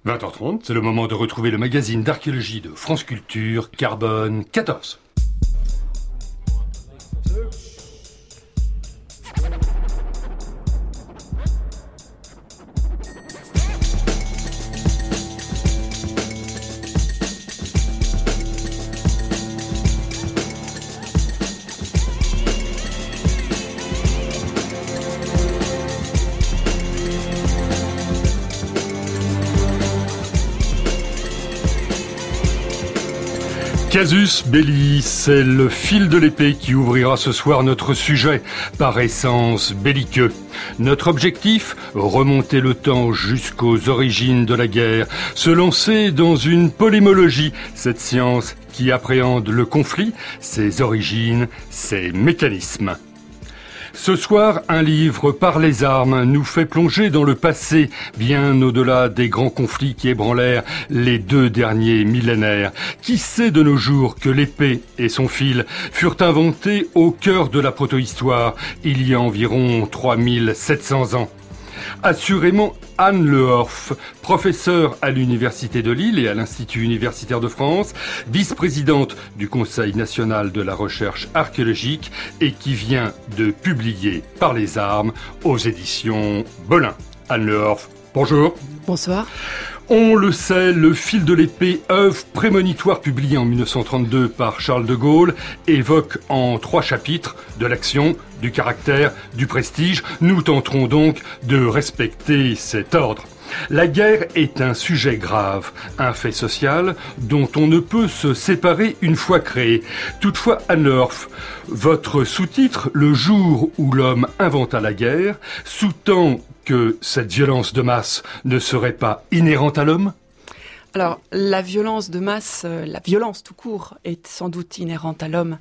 20h30, c'est le moment de retrouver le magazine d'archéologie de France Culture, Carbone 14. Casus belli, c'est le fil de l'épée qui ouvrira ce soir notre sujet, par essence belliqueux. Notre objectif, remonter le temps jusqu'aux origines de la guerre, se lancer dans une polémologie, cette science qui appréhende le conflit, ses origines, ses mécanismes. Ce soir, un livre par les armes nous fait plonger dans le passé, bien au-delà des grands conflits qui ébranlèrent les 2 derniers millénaires. Qui sait de nos jours que l'épée et son fil furent inventés au cœur de la protohistoire, il y a environ 3700 ans? Assurément, Anne Lehorff, professeure à l'Université de Lille et à l'Institut universitaire de France, vice-présidente du Conseil national de la recherche archéologique et qui vient de publier Par les armes aux éditions Belin. Anne Lehorff, bonjour. Bonsoir. On le sait, Le fil de l'épée, œuvre prémonitoire publiée en 1932 par Charles de Gaulle, évoque en 3 chapitres de l'action, du caractère, du prestige. Nous tenterons donc de respecter cet ordre. La guerre est un sujet grave, un fait social dont on ne peut se séparer une fois créé. Toutefois, Anne Lehorff, votre sous-titre, Le jour où l'homme inventa la guerre, sous-tend que cette violence de masse ne serait pas inhérente à l'homme ? Alors, la violence de masse, la violence tout court, est sans doute inhérente à l'homme.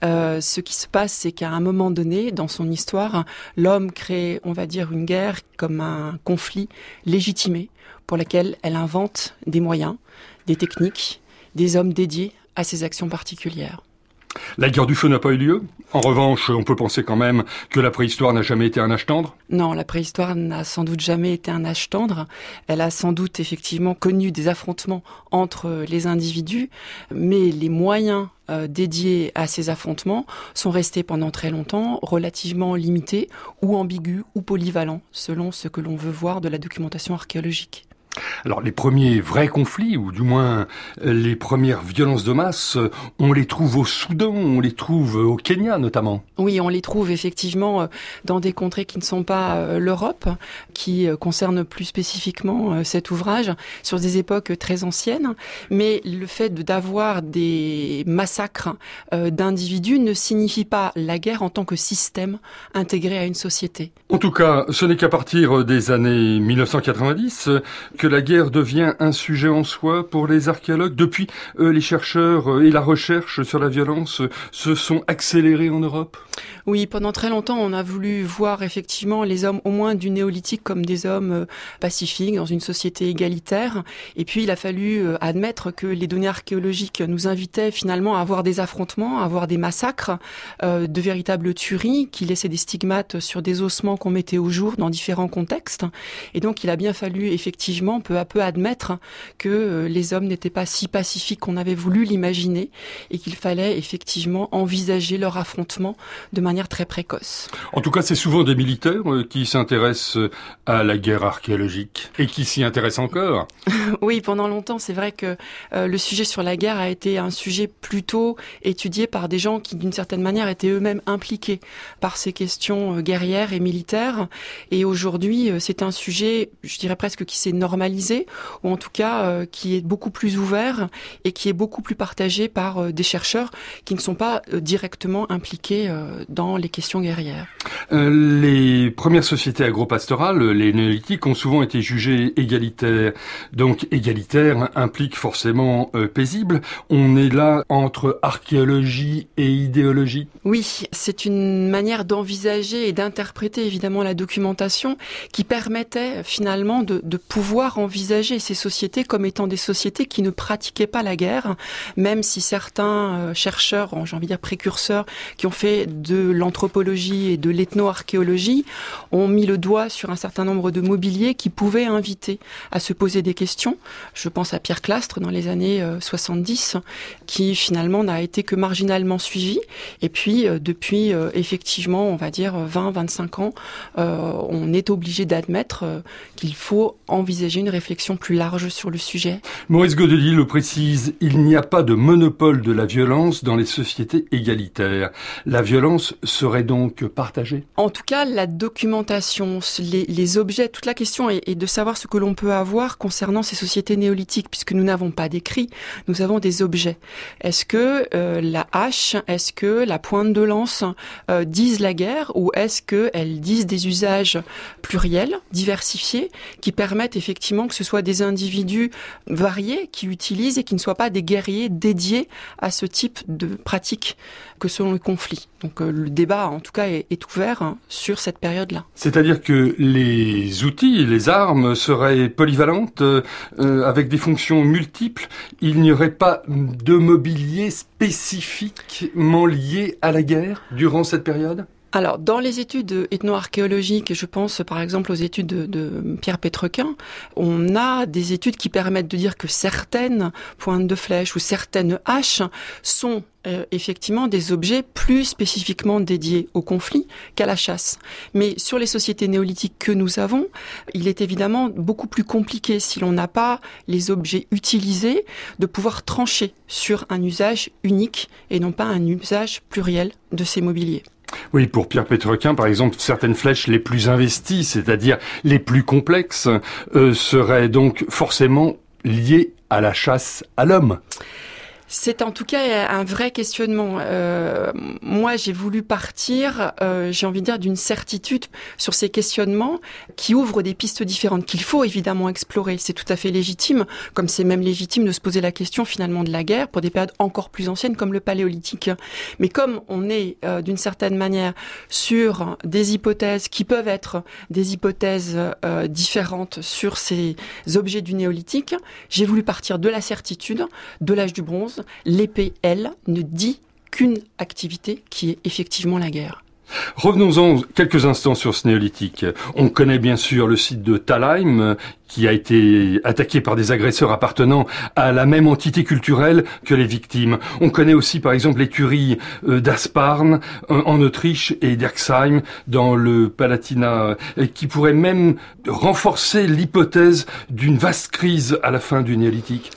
Ce qui se passe, c'est qu'à un moment donné, dans son histoire, l'homme crée, on va dire, une guerre comme un conflit légitimé pour lequel elle invente des moyens, des techniques, des hommes dédiés à ces actions particulières. La guerre du feu n'a pas eu lieu. En revanche, on peut penser quand même que la préhistoire n'a jamais été un âge tendre. Non, la préhistoire n'a sans doute jamais été un âge tendre. Elle a sans doute effectivement connu des affrontements entre les individus, mais les moyens dédiés à ces affrontements sont restés pendant très longtemps relativement limités ou ambigus ou polyvalents, selon ce que l'on veut voir de la documentation archéologique. Alors les premiers vrais conflits, ou du moins les premières violences de masse, on les trouve au Soudan, on les trouve au Kenya notamment. Oui, on les trouve effectivement dans des contrées qui ne sont pas l'Europe, qui concernent plus spécifiquement cet ouvrage, sur des époques très anciennes. Mais le fait d'avoir des massacres d'individus ne signifie pas la guerre en tant que système intégré à une société. En tout cas, ce n'est qu'à partir des années 1990 que la guerre devient un sujet en soi pour les archéologues. Depuis, les chercheurs et la recherche sur la violence se sont accélérés en Europe. Oui, pendant très longtemps, on a voulu voir effectivement les hommes au moins du néolithique comme des hommes pacifiques dans une société égalitaire. Et puis, il a fallu admettre que les données archéologiques nous invitaient finalement à avoir des affrontements, à avoir des massacres, de véritables tueries qui laissaient des stigmates sur des ossements qu'on mettait au jour dans différents contextes. Et donc, il a bien fallu effectivement peu à peu admettre que les hommes n'étaient pas si pacifiques qu'on avait voulu l'imaginer et qu'il fallait effectivement envisager leur affrontement de manière très précoce. En tout cas, c'est souvent des militaires qui s'intéressent à la guerre archéologique et qui s'y intéressent encore. Oui, pendant longtemps, c'est vrai que le sujet sur la guerre a été un sujet plutôt étudié par des gens qui, d'une certaine manière, étaient eux-mêmes impliqués par ces questions guerrières et militaires. Et aujourd'hui, c'est un sujet, je dirais presque, qui s'est normalisé, ou en tout cas qui est beaucoup plus ouvert et qui est beaucoup plus partagé par des chercheurs qui ne sont pas directement impliqués dans les questions guerrières. Les premières sociétés agro-pastorales, les néolithiques, ont souvent été jugées égalitaires. Donc égalitaire implique forcément paisible. On est là entre archéologie et idéologie. Oui, c'est une manière d'envisager et d'interpréter évidemment la documentation qui permettait finalement de pouvoir pouvoir envisager ces sociétés comme étant des sociétés qui ne pratiquaient pas la guerre, même si certains chercheurs, j'ai envie de dire précurseurs, qui ont fait de l'anthropologie et de l'ethno-archéologie, ont mis le doigt sur un certain nombre de mobiliers qui pouvaient inviter à se poser des questions. Je pense à Pierre Clastres dans les années 70, qui finalement n'a été que marginalement suivi. Et puis, depuis effectivement, on va dire 20-25 ans, on est obligé d'admettre qu'il faut envisager une réflexion plus large sur le sujet. Maurice Godelier le précise, il n'y a pas de monopole de la violence dans les sociétés égalitaires. La violence serait donc partagée? En tout cas, la documentation, les objets, toute la question est de savoir ce que l'on peut avoir concernant ces sociétés néolithiques, puisque nous n'avons pas d'écrit, nous avons des objets. Est-ce que la hache, est-ce que la pointe de lance disent la guerre, ou est-ce qu'elles disent des usages pluriels, diversifiés, qui permettent effectivement que ce soit des individus variés qui utilisent et qui ne soient pas des guerriers dédiés à ce type de pratique que selon le conflit. Donc le débat, en tout cas, est ouvert sur cette période-là. C'est-à-dire que les outils, les armes seraient polyvalentes, avec des fonctions multiples. Il n'y aurait pas de mobilier spécifiquement lié à la guerre durant cette période ? Alors, dans les études ethno-archéologiques, je pense par exemple aux études de Pierre Pétrequin, on a des études qui permettent de dire que certaines pointes de flèche ou certaines haches sont effectivement des objets plus spécifiquement dédiés au conflit qu'à la chasse. Mais sur les sociétés néolithiques que nous avons, il est évidemment beaucoup plus compliqué, si l'on n'a pas les objets utilisés, de pouvoir trancher sur un usage unique et non pas un usage pluriel de ces mobiliers. Oui, pour Pierre Pétrequin, par exemple, certaines flèches les plus investies, c'est-à-dire les plus complexes, seraient donc forcément liées à la chasse à l'homme. C'est en tout cas un vrai questionnement. Moi, j'ai voulu partir, j'ai envie de dire, d'une certitude sur ces questionnements qui ouvrent des pistes différentes, qu'il faut évidemment explorer. C'est tout à fait légitime, comme c'est même légitime de se poser la question finalement de la guerre pour des périodes encore plus anciennes comme le Paléolithique. Mais comme on est d'une certaine manière sur des hypothèses qui peuvent être des hypothèses différentes sur ces objets du Néolithique, j'ai voulu partir de la certitude de l'âge du bronze. L'épée, elle, ne dit qu'une activité qui est effectivement la guerre. Revenons-en quelques instants sur ce néolithique. On connaît bien sûr le site de Thalheim, qui a été attaqué par des agresseurs appartenant à la même entité culturelle que les victimes. On connaît aussi par exemple les tueries d'Asparn en Autriche et d'Erxheim dans le Palatinat, qui pourraient même renforcer l'hypothèse d'une vaste crise à la fin du néolithique.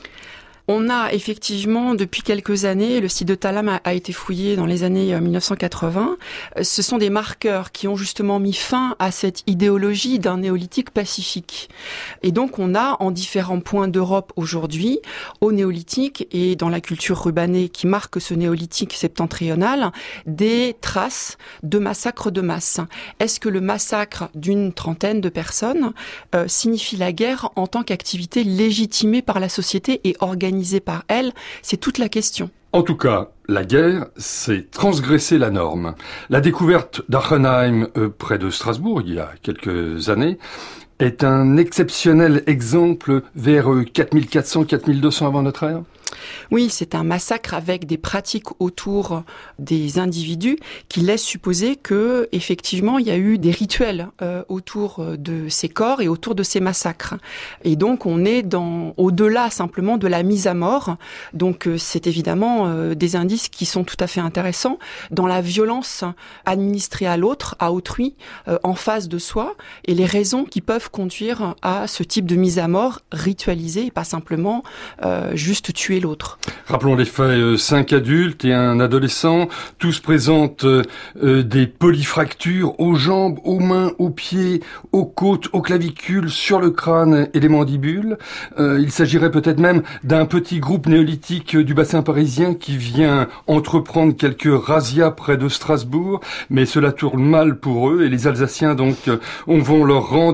On a effectivement, depuis quelques années, le site de Thalheim a été fouillé dans les années 1980. Ce sont des marqueurs qui ont justement mis fin à cette idéologie d'un néolithique pacifique. Et donc on a en différents points d'Europe aujourd'hui, au néolithique et dans la culture rubanée qui marque ce néolithique septentrional, des traces de massacres de masse. Est-ce que le massacre d'une trentaine de personnes signifie la guerre en tant qu'activité légitimée par la société et organisée par elle? C'est toute la question. En tout cas, la guerre, c'est transgresser la norme. La découverte d'Arnheim, près de Strasbourg, il y a quelques années, est un exceptionnel exemple vers 4400-4200 avant notre ère. Oui, c'est un massacre avec des pratiques autour des individus qui laissent supposer que, effectivement, il y a eu des rituels autour de ces corps et autour de ces massacres. Et donc, on est au-delà simplement de la mise à mort. Donc, c'est évidemment des indices qui sont tout à fait intéressants dans la violence administrée à l'autre, à autrui, en face de soi, et les raisons qui peuvent conduire à ce type de mise à mort ritualisée et pas simplement juste tuer l'autre. Rappelons les faits, 5 adultes et un adolescent, tous présentent des polyfractures aux jambes, aux mains, aux pieds, aux côtes, aux clavicules, sur le crâne et les mandibules. Il s'agirait peut-être même d'un petit groupe néolithique du bassin parisien qui vient entreprendre quelques razzias près de Strasbourg, mais cela tourne mal pour eux et les Alsaciens donc vont leur rendre la monnaie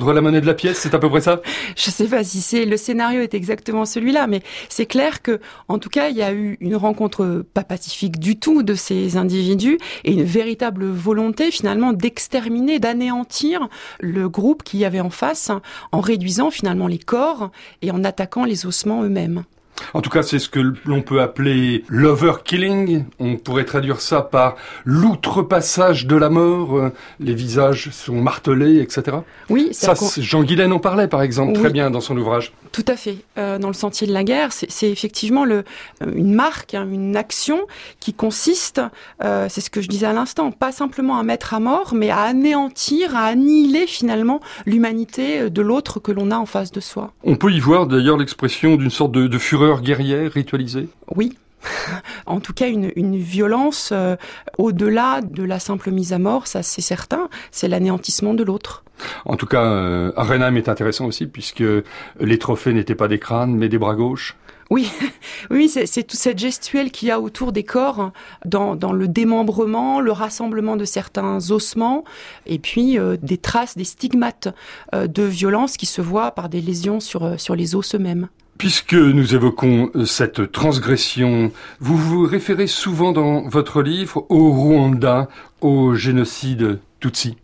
de la pièce, c'est à peu près ça? Je sais pas si le scénario est exactement celui-là, mais c'est clair que, en tout cas, il y a eu une rencontre pas pacifique du tout de ces individus et une véritable volonté finalement d'exterminer, d'anéantir le groupe qu'il y avait en face, en réduisant finalement les corps et en attaquant les ossements eux-mêmes. En tout cas, c'est ce que l'on peut appeler l'overkilling. On pourrait traduire ça par l'outrepassage de la mort. Les visages sont martelés, etc. Oui, ça, Jean Guilaine en parlait, par exemple, très bien dans son ouvrage. Tout à fait. Dans le Sentier de la guerre, c'est effectivement une marque, une action qui consiste, c'est ce que je disais à l'instant, pas simplement à mettre à mort, mais à anéantir, à annihiler finalement l'humanité de l'autre que l'on a en face de soi. On peut y voir d'ailleurs l'expression d'une sorte de fureur guerrière ritualisée? Oui. En tout cas, une violence au-delà de la simple mise à mort, ça c'est certain, c'est l'anéantissement de l'autre. En tout cas, Arenheim est intéressant aussi, puisque les trophées n'étaient pas des crânes, mais des bras gauches. Oui, oui, c'est toute cette gestuelle qu'il y a autour des corps, dans le démembrement, le rassemblement de certains ossements, et puis des traces, des stigmates de violence qui se voient par des lésions sur les os eux-mêmes. Puisque nous évoquons cette transgression, vous vous référez souvent dans votre livre au Rwanda, au génocide Tutsi.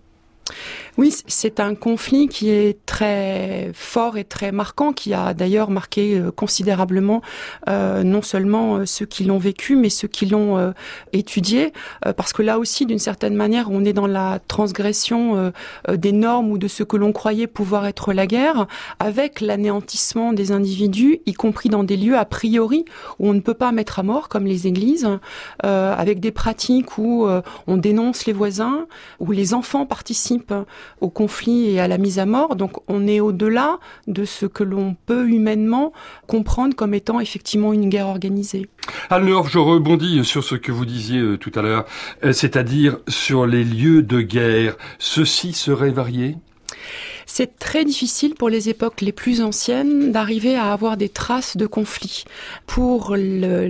Oui, c'est un conflit qui est très fort et très marquant, qui a d'ailleurs marqué considérablement non seulement ceux qui l'ont vécu, mais ceux qui l'ont étudié, parce que là aussi, d'une certaine manière, on est dans la transgression des normes ou de ce que l'on croyait pouvoir être la guerre, avec l'anéantissement des individus, y compris dans des lieux a priori où on ne peut pas mettre à mort, comme les églises, avec des pratiques où on dénonce les voisins, où les enfants participent au conflit et à la mise à mort. Donc on est au-delà de ce que l'on peut humainement comprendre comme étant effectivement une guerre organisée. Alors, je rebondis sur ce que vous disiez tout à l'heure, c'est-à-dire sur les lieux de guerre. Ceux-ci seraient variés ? C'est très difficile pour les époques les plus anciennes d'arriver à avoir des traces de conflits. Pour les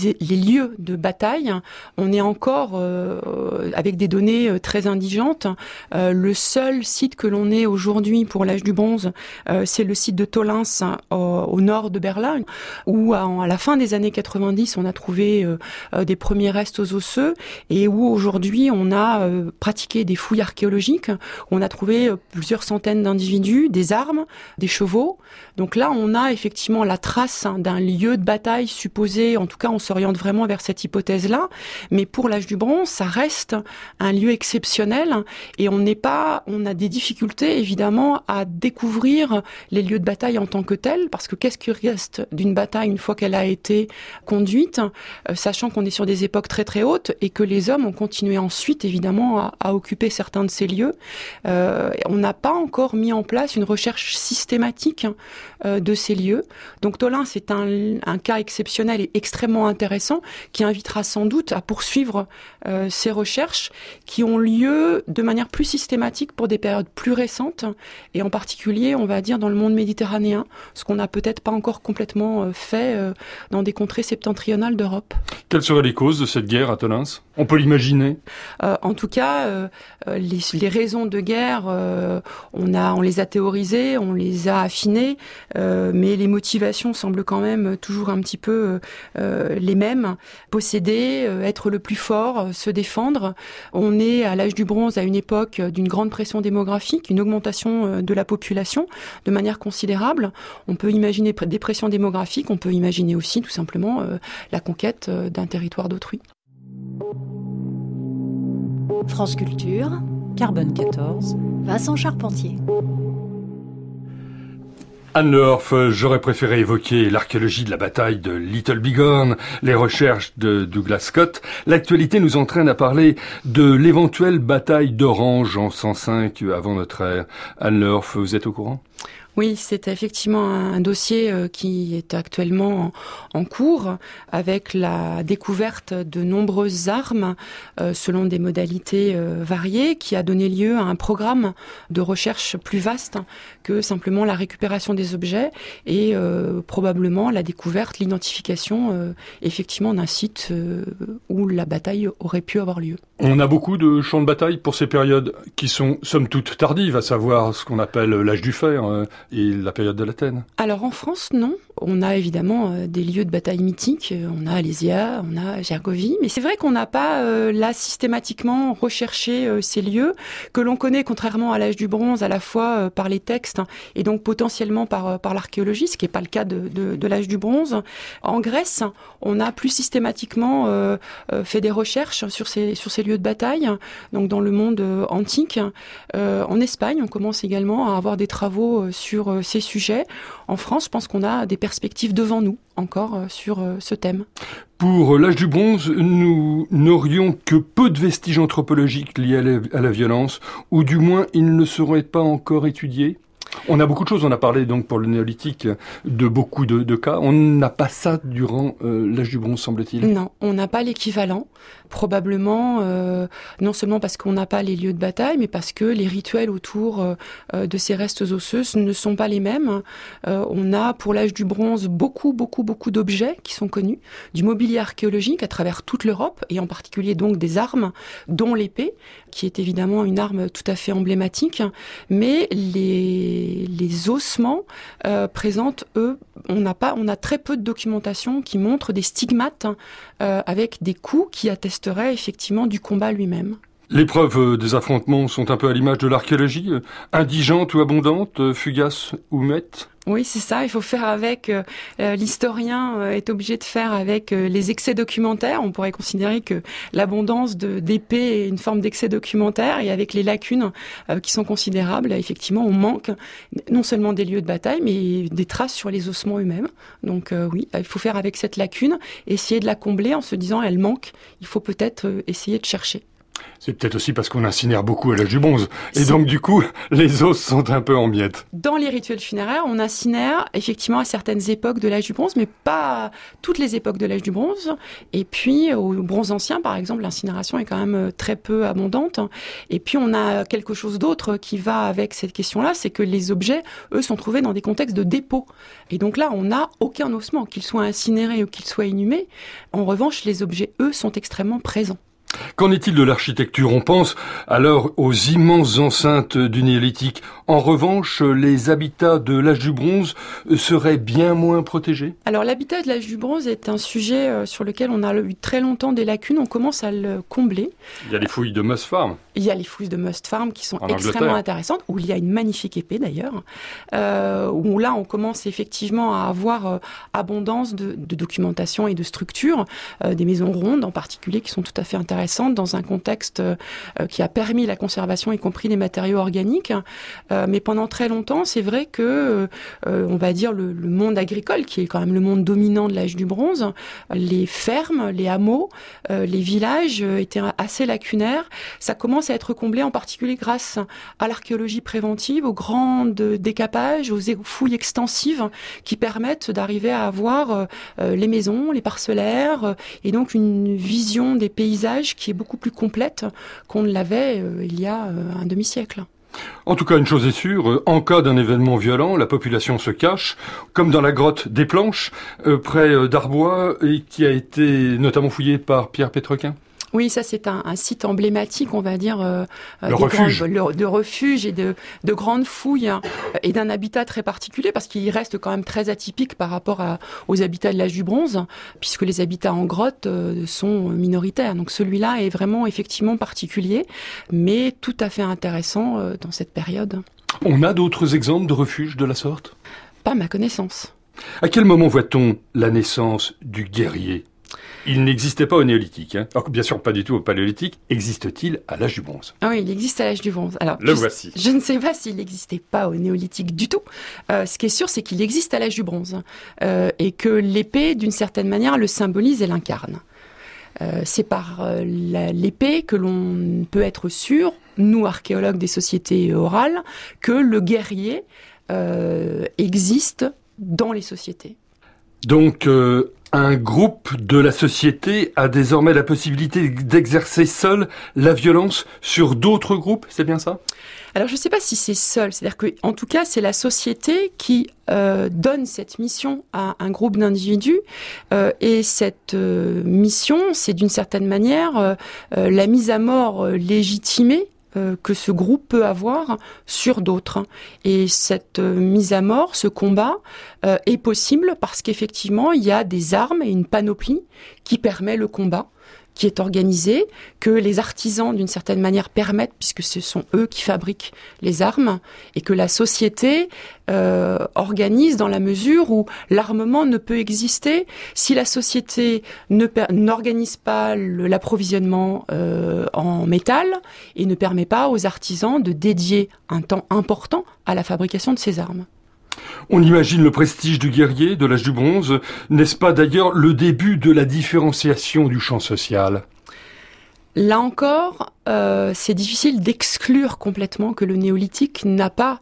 lieux de bataille, on est encore avec des données très indigentes. Le seul site que l'on ait aujourd'hui pour l'âge du bronze, c'est le site de Tolins au nord de Berlin, où à la fin des années 90, on a trouvé des premiers restes aux osseux et où aujourd'hui on a pratiqué des fouilles archéologiques, où on a trouvé plusieurs centaines d'individus, des armes, des chevaux. Donc là, on a effectivement la trace d'un lieu de bataille supposé, en tout cas on s'oriente vraiment vers cette hypothèse-là, mais pour l'âge du bronze, ça reste un lieu exceptionnel et on a des difficultés évidemment à découvrir les lieux de bataille en tant que tels, parce que qu'est-ce qui reste d'une bataille une fois qu'elle a été conduite, sachant qu'on est sur des époques très très hautes et que les hommes ont continué ensuite évidemment à occuper certains de ces lieux. On n'a pas encore mis en place une recherche systématique de ces lieux. Donc Tolins, c'est un cas exceptionnel et extrêmement intéressant qui invitera sans doute à poursuivre ces recherches qui ont lieu de manière plus systématique pour des périodes plus récentes et en particulier, on va dire, dans le monde méditerranéen, ce qu'on n'a peut-être pas encore complètement fait dans des contrées septentrionales d'Europe. Quelles seraient les causes de cette guerre à Tolins ? On peut l'imaginer. En tout cas, les raisons de guerre, on les a théorisées, on les a affinées, mais les motivations semblent quand même toujours un petit peu les mêmes. Posséder, être le plus fort, se défendre. On est à l'âge du bronze, à une époque d'une grande pression démographique, une augmentation de la population de manière considérable. On peut imaginer des pressions démographiques, on peut imaginer aussi tout simplement la conquête d'un territoire d'autrui. France Culture, Carbone 14, Vincent Charpentier. Anne Le Horph, j'aurais préféré évoquer l'archéologie de la bataille de Little Bighorn, les recherches de Douglas Scott. L'actualité nous entraîne à parler de l'éventuelle bataille d'Orange en 105 avant notre ère. Anne Le Horph, vous êtes au courant ? Oui, c'est effectivement un dossier qui est actuellement en cours avec la découverte de nombreuses armes selon des modalités variées qui a donné lieu à un programme de recherche plus vaste que simplement la récupération des objets et probablement la découverte, l'identification effectivement d'un site où la bataille aurait pu avoir lieu. On a beaucoup de champs de bataille pour ces périodes qui sont, somme toute, tardives, à savoir ce qu'on appelle l'âge du fer et la période de l'Athènes. Alors en France, non. On a évidemment des lieux de bataille mythiques. On a Alésia, on a Gergovie. Mais c'est vrai qu'on n'a pas là systématiquement recherché ces lieux que l'on connaît, contrairement à l'âge du bronze, à la fois par les textes et donc potentiellement par l'archéologie, ce qui n'est pas le cas de l'âge du bronze. En Grèce, on a plus systématiquement fait des recherches sur ces lieux de bataille, donc dans le monde antique. En Espagne, on commence également à avoir des travaux sur ces sujets. En France, je pense qu'on a des perspectives devant nous encore sur ce thème. Pour l'âge du bronze, nous n'aurions que peu de vestiges anthropologiques liés à la violence, ou du moins ils ne seraient pas encore étudiés. On a beaucoup de choses, on a parlé donc pour le néolithique de beaucoup de cas. On n'a pas ça durant l'âge du bronze, semble-t-il. Non, on n'a pas l'équivalent. Probablement, non seulement parce qu'on n'a pas les lieux de bataille, mais parce que les rituels autour de ces restes osseux ne sont pas les mêmes. On a pour l'âge du bronze beaucoup d'objets qui sont connus, du mobilier archéologique à travers toute l'Europe, et en particulier donc des armes, dont l'épée, qui est évidemment une arme tout à fait emblématique, mais les ossements présentent, eux, on a très peu de documentation qui montre des stigmates avec des coups qui attesteraient effectivement du combat lui-même. Les preuves des affrontements sont un peu à l'image de l'archéologie, indigentes ou abondantes, fugaces ou muettes. Oui, c'est ça. Il faut faire avec. L'historien est obligé de faire avec les excès documentaires. On pourrait considérer que l'abondance d'épées est une forme d'excès documentaire, et avec les lacunes qui sont considérables, effectivement, on manque non seulement des lieux de bataille, mais des traces sur les ossements eux-mêmes. Donc oui, il faut faire avec cette lacune, essayer de la combler en se disant elle manque. Il faut peut-être essayer de chercher. C'est peut-être aussi parce qu'on incinère beaucoup à l'âge du bronze. Et donc, du coup, les os sont un peu en miettes. Dans les rituels funéraires, on incinère effectivement à certaines époques de l'âge du bronze, mais pas toutes les époques de l'âge du bronze. Et puis, au bronze ancien, par exemple, l'incinération est quand même très peu abondante. Et puis, on a quelque chose d'autre qui va avec cette question-là, c'est que les objets, eux, sont trouvés dans des contextes de dépôt. Et donc là, on n'a aucun ossement, qu'il soit incinéré ou qu'il soit inhumé. En revanche, les objets, eux, sont extrêmement présents. Qu'en est-il de l'architecture ? On pense alors aux immenses enceintes du néolithique. En revanche, les habitats de l'âge du bronze seraient bien moins protégés ? Alors l'habitat de l'âge du bronze est un sujet sur lequel on a eu très longtemps des lacunes. On commence à le combler. Il y a les fouilles de Must Farm. Il y a les fouilles de Must Farm qui sont extrêmement intéressantes, où il y a une magnifique épée d'ailleurs, où là on commence effectivement à avoir abondance de documentation et de structures, des maisons rondes en particulier qui sont tout à fait intéressantes dans un contexte qui a permis la conservation, y compris des matériaux organiques. Mais pendant très longtemps, c'est vrai que, on va dire, le monde agricole, qui est quand même le monde dominant de l'âge du bronze, les fermes, les hameaux, les villages étaient assez lacunaires. Ça commence à être comblé en particulier grâce à l'archéologie préventive, aux grands décapages, aux fouilles extensives qui permettent d'arriver à avoir les maisons, les parcellaires, et donc une vision des paysages qui est beaucoup plus complète qu'on ne l'avait il y a un demi-siècle. En tout cas, une chose est sûre, en cas d'un événement violent, la population se cache, comme dans la grotte des Planches, près d'Arbois, et qui a été notamment fouillée par Pierre Pétrequin. Oui, ça c'est un site emblématique, on va dire, de refuge et de grandes fouilles, et d'un habitat très particulier, parce qu'il reste quand même très atypique par rapport aux habitats de l'âge du bronze, puisque les habitats en grotte sont minoritaires. Donc celui-là est vraiment effectivement particulier, mais tout à fait intéressant dans cette période. On a d'autres exemples de refuges de la sorte ? Pas à ma connaissance. À quel moment voit-on la naissance du guerrier ? Il n'existait pas au néolithique, hein. Alors, bien sûr pas du tout au paléolithique. Existe-t-il à l'âge du bronze ? Ah oui, il existe à l'âge du bronze. Alors, voici. Je ne sais pas s'il n'existait pas au néolithique du tout. Ce qui est sûr, c'est qu'il existe à l'âge du bronze. Et que l'épée, d'une certaine manière, le symbolise et l'incarne. C'est par l'épée que l'on peut être sûr, nous archéologues des sociétés orales, que le guerrier existe dans les sociétés. Donc, Un groupe de la société a désormais la possibilité d'exercer seul la violence sur d'autres groupes, c'est bien ça ? Alors je ne sais pas si c'est seul, c'est-à-dire qu'en tout cas c'est la société qui donne cette mission à un groupe d'individus et cette mission c'est d'une certaine manière la mise à mort légitimée que ce groupe peut avoir sur d'autres. Et cette mise à mort, ce combat, est possible parce qu'effectivement, il y a des armes et une panoplie qui permet le combat, qui est organisé, que les artisans, d'une certaine manière, permettent, puisque ce sont eux qui fabriquent les armes, et que la société organise dans la mesure où l'armement ne peut exister si la société n'organise pas l'approvisionnement en métal et ne permet pas aux artisans de dédier un temps important à la fabrication de ces armes. On imagine le prestige du guerrier de l'âge du bronze. N'est-ce pas d'ailleurs le début de la différenciation du champ social ? Là encore, c'est difficile d'exclure complètement que le néolithique n'a pas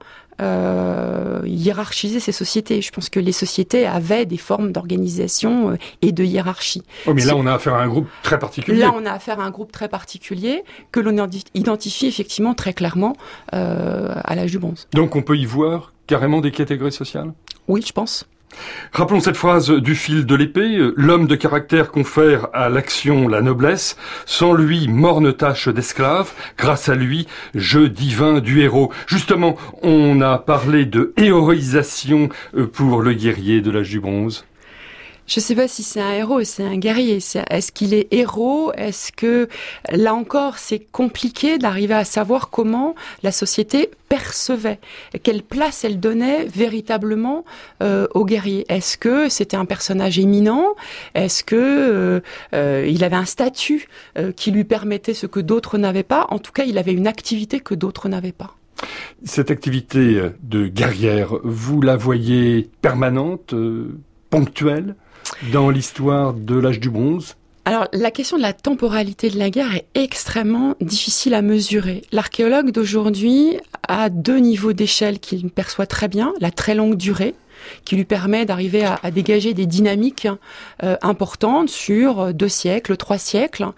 hiérarchisé ces sociétés. Je pense que les sociétés avaient des formes d'organisation et de hiérarchie. Oh, mais là, on a affaire à un groupe très particulier. Là, on a affaire à un groupe très particulier que l'on identifie effectivement très clairement à l'âge du bronze. Donc, on peut y voir carrément des catégories sociales ? Oui, je pense. Rappelons cette phrase du fil de l'épée. L'homme de caractère confère à l'action la noblesse. Sans lui, morne tâche d'esclave. Grâce à lui, jeu divin du héros. Justement, on a parlé de héroïsation pour le guerrier de l'âge du bronze. Je ne sais pas si c'est un héros ou c'est un guerrier. Est-ce qu'il est héros ? Est-ce que, là encore, c'est compliqué d'arriver à savoir comment la société percevait, quelle place elle donnait véritablement au guerrier. Est-ce que c'était un personnage éminent ? Est-ce que il avait un statut qui lui permettait ce que d'autres n'avaient pas ? En tout cas, il avait une activité que d'autres n'avaient pas. Cette activité de guerrière, vous la voyez permanente, ponctuelle dans l'histoire de l'âge du bronze ? Alors, la question de la temporalité de la guerre est extrêmement difficile à mesurer. L'archéologue d'aujourd'hui a 2 niveaux d'échelle qu'il perçoit très bien, la très longue durée, qui lui permet d'arriver à dégager des dynamiques importantes sur 2 siècles, 3 siècles,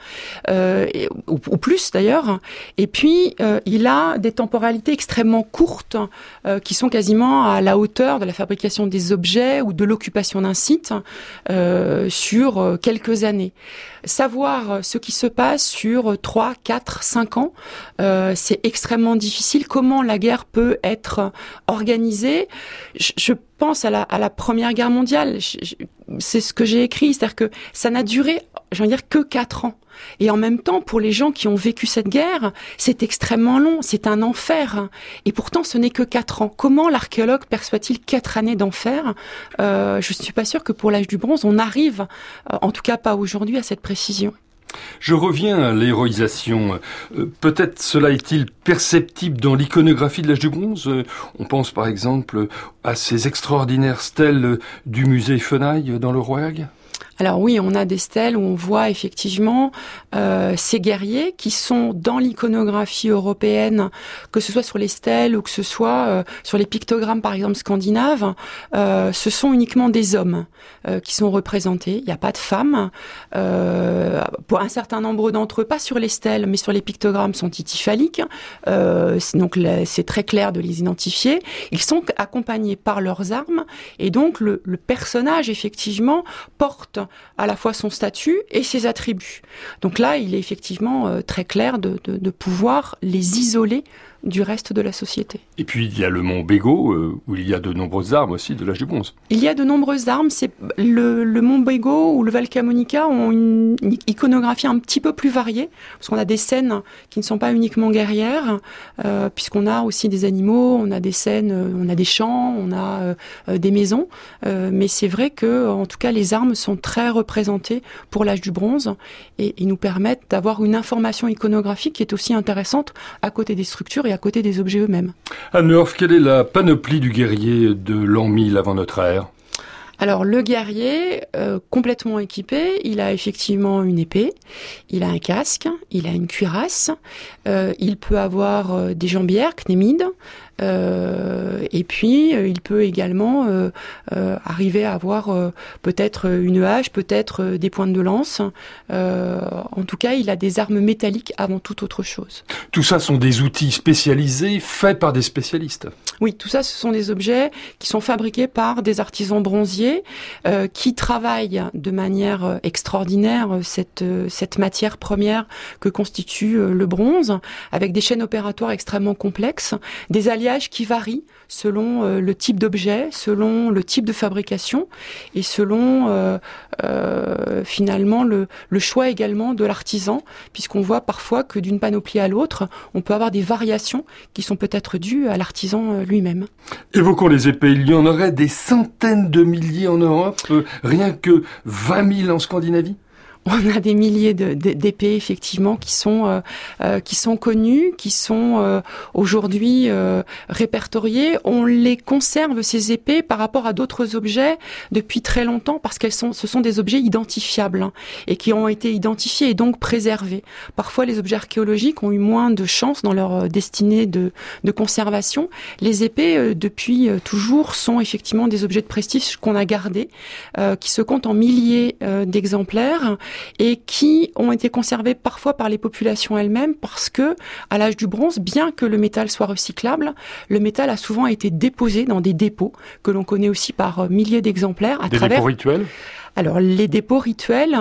ou plus d'ailleurs. Et puis, il a des temporalités extrêmement courtes qui sont quasiment à la hauteur de la fabrication des objets ou de l'occupation d'un site sur quelques années. Savoir ce qui se passe sur 3, 4, 5 ans, c'est extrêmement difficile. Comment la guerre peut être organisée ? Je pense à la Première Guerre mondiale. C'est ce que j'ai écrit, c'est-à-dire que ça n'a duré, j'ai envie de dire, que 4 ans. Et en même temps, pour les gens qui ont vécu cette guerre, c'est extrêmement long, c'est un enfer. Et pourtant, ce n'est que 4 ans. Comment l'archéologue perçoit-il 4 années d'enfer ? Je ne suis pas sûre que pour l'âge du bronze, on arrive, en tout cas pas aujourd'hui, à cette précision. Je reviens à l'héroïsation. Peut-être cela est-il perceptible dans l'iconographie de l'âge du bronze ? On pense par exemple à ces extraordinaires stèles du musée Fenaille dans le Rouergue. Alors oui, on a des stèles où on voit effectivement ces guerriers qui sont dans l'iconographie européenne, que ce soit sur les stèles ou que ce soit sur les pictogrammes par exemple scandinaves, ce sont uniquement des hommes qui sont représentés. Il n'y a pas de femmes. Pour un certain nombre d'entre eux, pas sur les stèles, mais sur les pictogrammes sont tityphaliques. Donc c'est très clair de les identifier. Ils sont accompagnés par leurs armes et donc le personnage effectivement porte à la fois son statut et ses attributs. Donc là, il est effectivement très clair de pouvoir les isoler du reste de la société. Et puis il y a le mont Bégaud, où il y a de nombreuses armes aussi de l'âge du bronze. Il y a de nombreuses armes. C'est le mont Bégaud ou le Val Camonica ont une iconographie un petit peu plus variée, parce qu'on a des scènes qui ne sont pas uniquement guerrières, puisqu'on a aussi des animaux, on a des scènes, on a des champs, on a des maisons. Mais c'est vrai que, en tout cas, les armes sont très représentées pour l'âge du bronze et nous permettent d'avoir une information iconographique qui est aussi intéressante à côté des structures et à côté des objets eux-mêmes. Anne Le Horff, quelle est la panoplie du guerrier de l'an 1000 avant notre ère ? Alors le guerrier, complètement équipé, il a effectivement une épée, il a un casque, il a une cuirasse, il peut avoir des jambières, cnémides, et puis il peut également arriver à avoir peut-être une hache, peut-être des pointes de lance. En tout cas, il a des armes métalliques avant toute autre chose. Tout ça sont des outils spécialisés faits par des spécialistes. Oui, tout ça, ce sont des objets qui sont fabriqués par des artisans bronziers qui travaillent de manière extraordinaire cette matière première que constitue le bronze, avec des chaînes opératoires extrêmement complexes, des alliages qui varient selon le type d'objet, selon le type de fabrication et selon finalement le choix également de l'artisan, puisqu'on voit parfois que d'une panoplie à l'autre, on peut avoir des variations qui sont peut-être dues à l'artisan lui-même. Évoquons les épées. Il y en aurait des centaines de milliers en Europe, rien que 20 000 en Scandinavie. On a des milliers d'épées effectivement qui sont connues, qui sont aujourd'hui répertoriées. On les conserve, ces épées, par rapport à d'autres objets depuis très longtemps, parce ce sont des objets identifiables et qui ont été identifiés et donc préservés. Parfois, les objets archéologiques ont eu moins de chance dans leur destinée de conservation. Les épées, depuis toujours, sont effectivement des objets de prestige qu'on a gardés, qui se comptent en milliers d'exemplaires, et qui ont été conservés parfois par les populations elles-mêmes parce que, à l'âge du bronze, bien que le métal soit recyclable, le métal a souvent été déposé dans des dépôts que l'on connaît aussi par milliers d'exemplaires. Des dépôts rituels ? Alors, les dépôts rituels,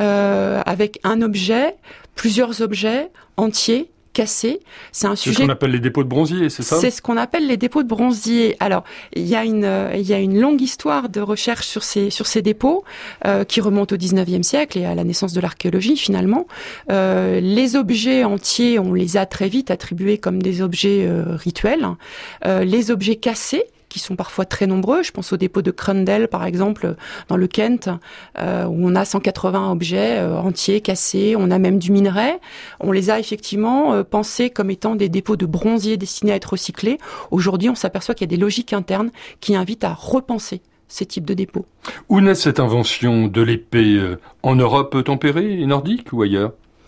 avec un objet, plusieurs objets entiers, cassés. C'est un sujet. C'est ce qu'on appelle les dépôts de bronzier, c'est ça ? C'est ce qu'on appelle les dépôts de bronzier. Alors, il y a une longue histoire de recherche sur ces dépôts qui remonte au 19e siècle et à la naissance de l'archéologie finalement. Les objets entiers, on les a très vite attribués comme des objets rituels. Les objets cassés, qui sont parfois très nombreux. Je pense au dépôt de Crundell, par exemple, dans le Kent, où on a 180 objets entiers, cassés. On a même du minerai. On les a effectivement pensés comme étant des dépôts de bronzier destinés à être recyclés. Aujourd'hui, on s'aperçoit qu'il y a des logiques internes qui invitent à repenser ces types de dépôts. Où naît cette invention de l'épée ? En Europe tempérée et nordique ou ailleurs ?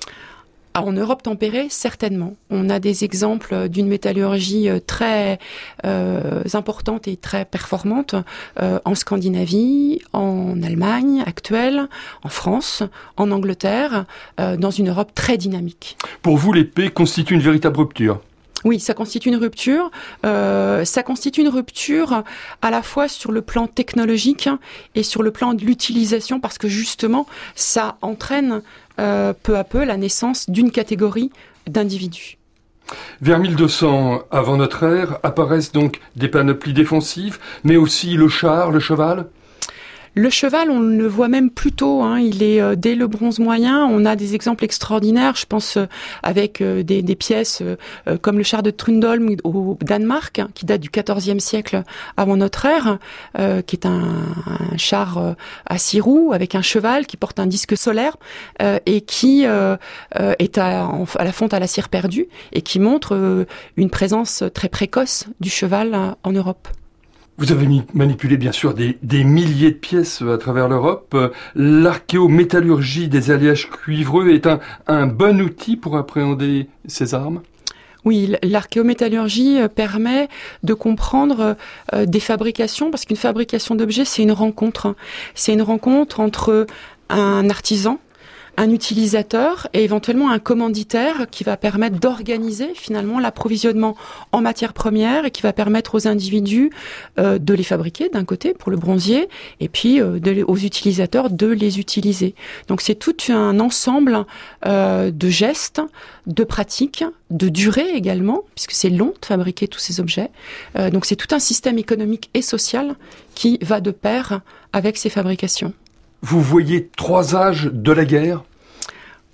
En Europe tempérée, certainement. On a des exemples d'une métallurgie très importante et très performante en Scandinavie, en Allemagne actuelle, en France, en Angleterre, dans une Europe très dynamique. Pour vous, l'épée constitue une véritable rupture ? Oui, ça constitue une rupture. Ça constitue une rupture à la fois sur le plan technologique et sur le plan de l'utilisation, parce que justement, ça entraîne peu à peu la naissance d'une catégorie d'individus. Vers 1200 avant notre ère apparaissent donc des panoplies défensives, mais aussi le char, le cheval. Le cheval, on le voit même plus tôt, il est dès le bronze moyen. On a des exemples extraordinaires, je pense avec des pièces comme le char de Trundholm au Danemark, qui date du XIVe siècle avant notre ère, qui est un char à 6 roues avec un cheval qui porte un disque solaire et qui est à la fonte à la cire perdue et qui montre une présence très précoce du cheval en Europe. Vous avez manipulé bien sûr des milliers de pièces à travers l'Europe. L'archéométallurgie des alliages cuivreux est un bon outil pour appréhender ces armes ? Oui, l'archéométallurgie permet de comprendre des fabrications, parce qu'une fabrication d'objets, c'est une rencontre. C'est une rencontre entre un artisan, un utilisateur et éventuellement un commanditaire qui va permettre d'organiser finalement l'approvisionnement en matières premières et qui va permettre aux individus de les fabriquer d'un côté pour le bronzier et puis aux utilisateurs de les utiliser. Donc c'est tout un ensemble de gestes, de pratiques, de durée également, puisque c'est long de fabriquer tous ces objets. Donc c'est tout un système économique et social qui va de pair avec ces fabrications. Vous voyez 3 âges de la guerre ?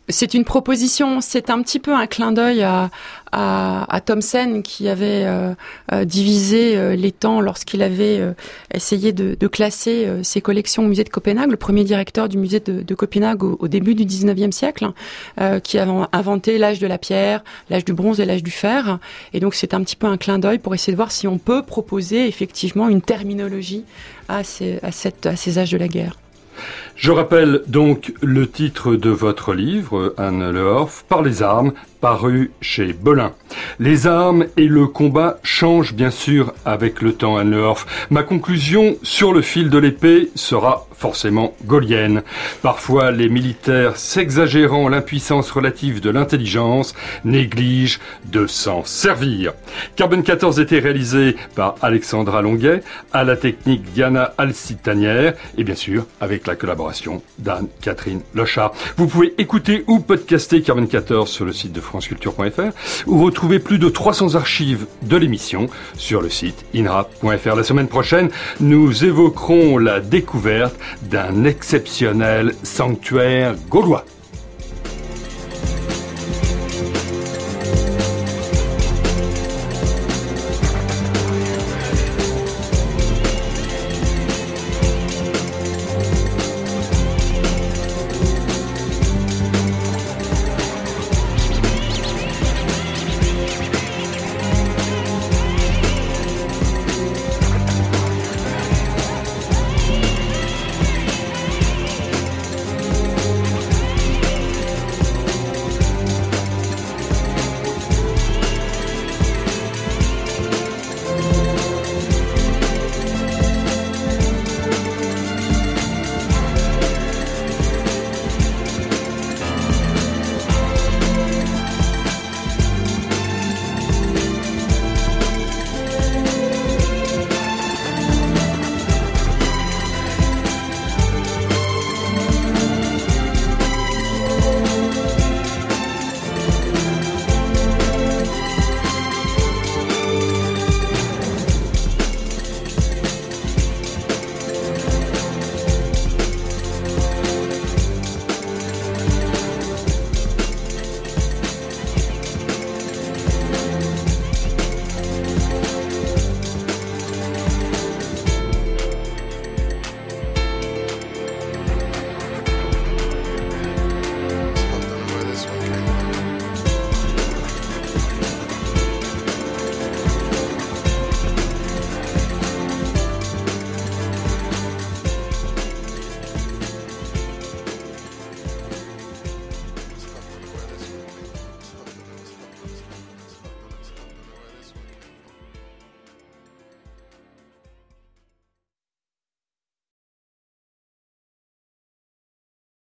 C'est une proposition, c'est un petit peu un clin d'œil à Thomsen qui avait divisé les temps lorsqu'il avait essayé de classer ses collections au musée de Copenhague, le premier directeur du musée de Copenhague au début du 19e siècle, qui avait inventé l'âge de la pierre, l'âge du bronze et l'âge du fer. Et donc c'est un petit peu un clin d'œil pour essayer de voir si on peut proposer effectivement une terminologie à ces âges de la guerre. Je rappelle donc le titre de votre livre, Anne Lehorf, Par les armes, paru chez Belin. Les armes et le combat changent bien sûr avec le temps, Anne Lehorf. Ma conclusion sur le fil de l'épée sera forcément gaullienne. Parfois, les militaires, s'exagérant l'impuissance relative de l'intelligence, négligent de s'en servir. Carbone 14 était réalisé par Alexandra Longuet, à la technique Diana Alcitanière, et bien sûr avec la collaboration d'Anne-Catherine Lochard. Vous pouvez écouter ou podcaster Carbone 14 sur le site de franceculture.fr ou retrouver plus de 300 archives de l'émission sur le site inrap.fr. La semaine prochaine, nous évoquerons la découverte d'un exceptionnel sanctuaire gaulois.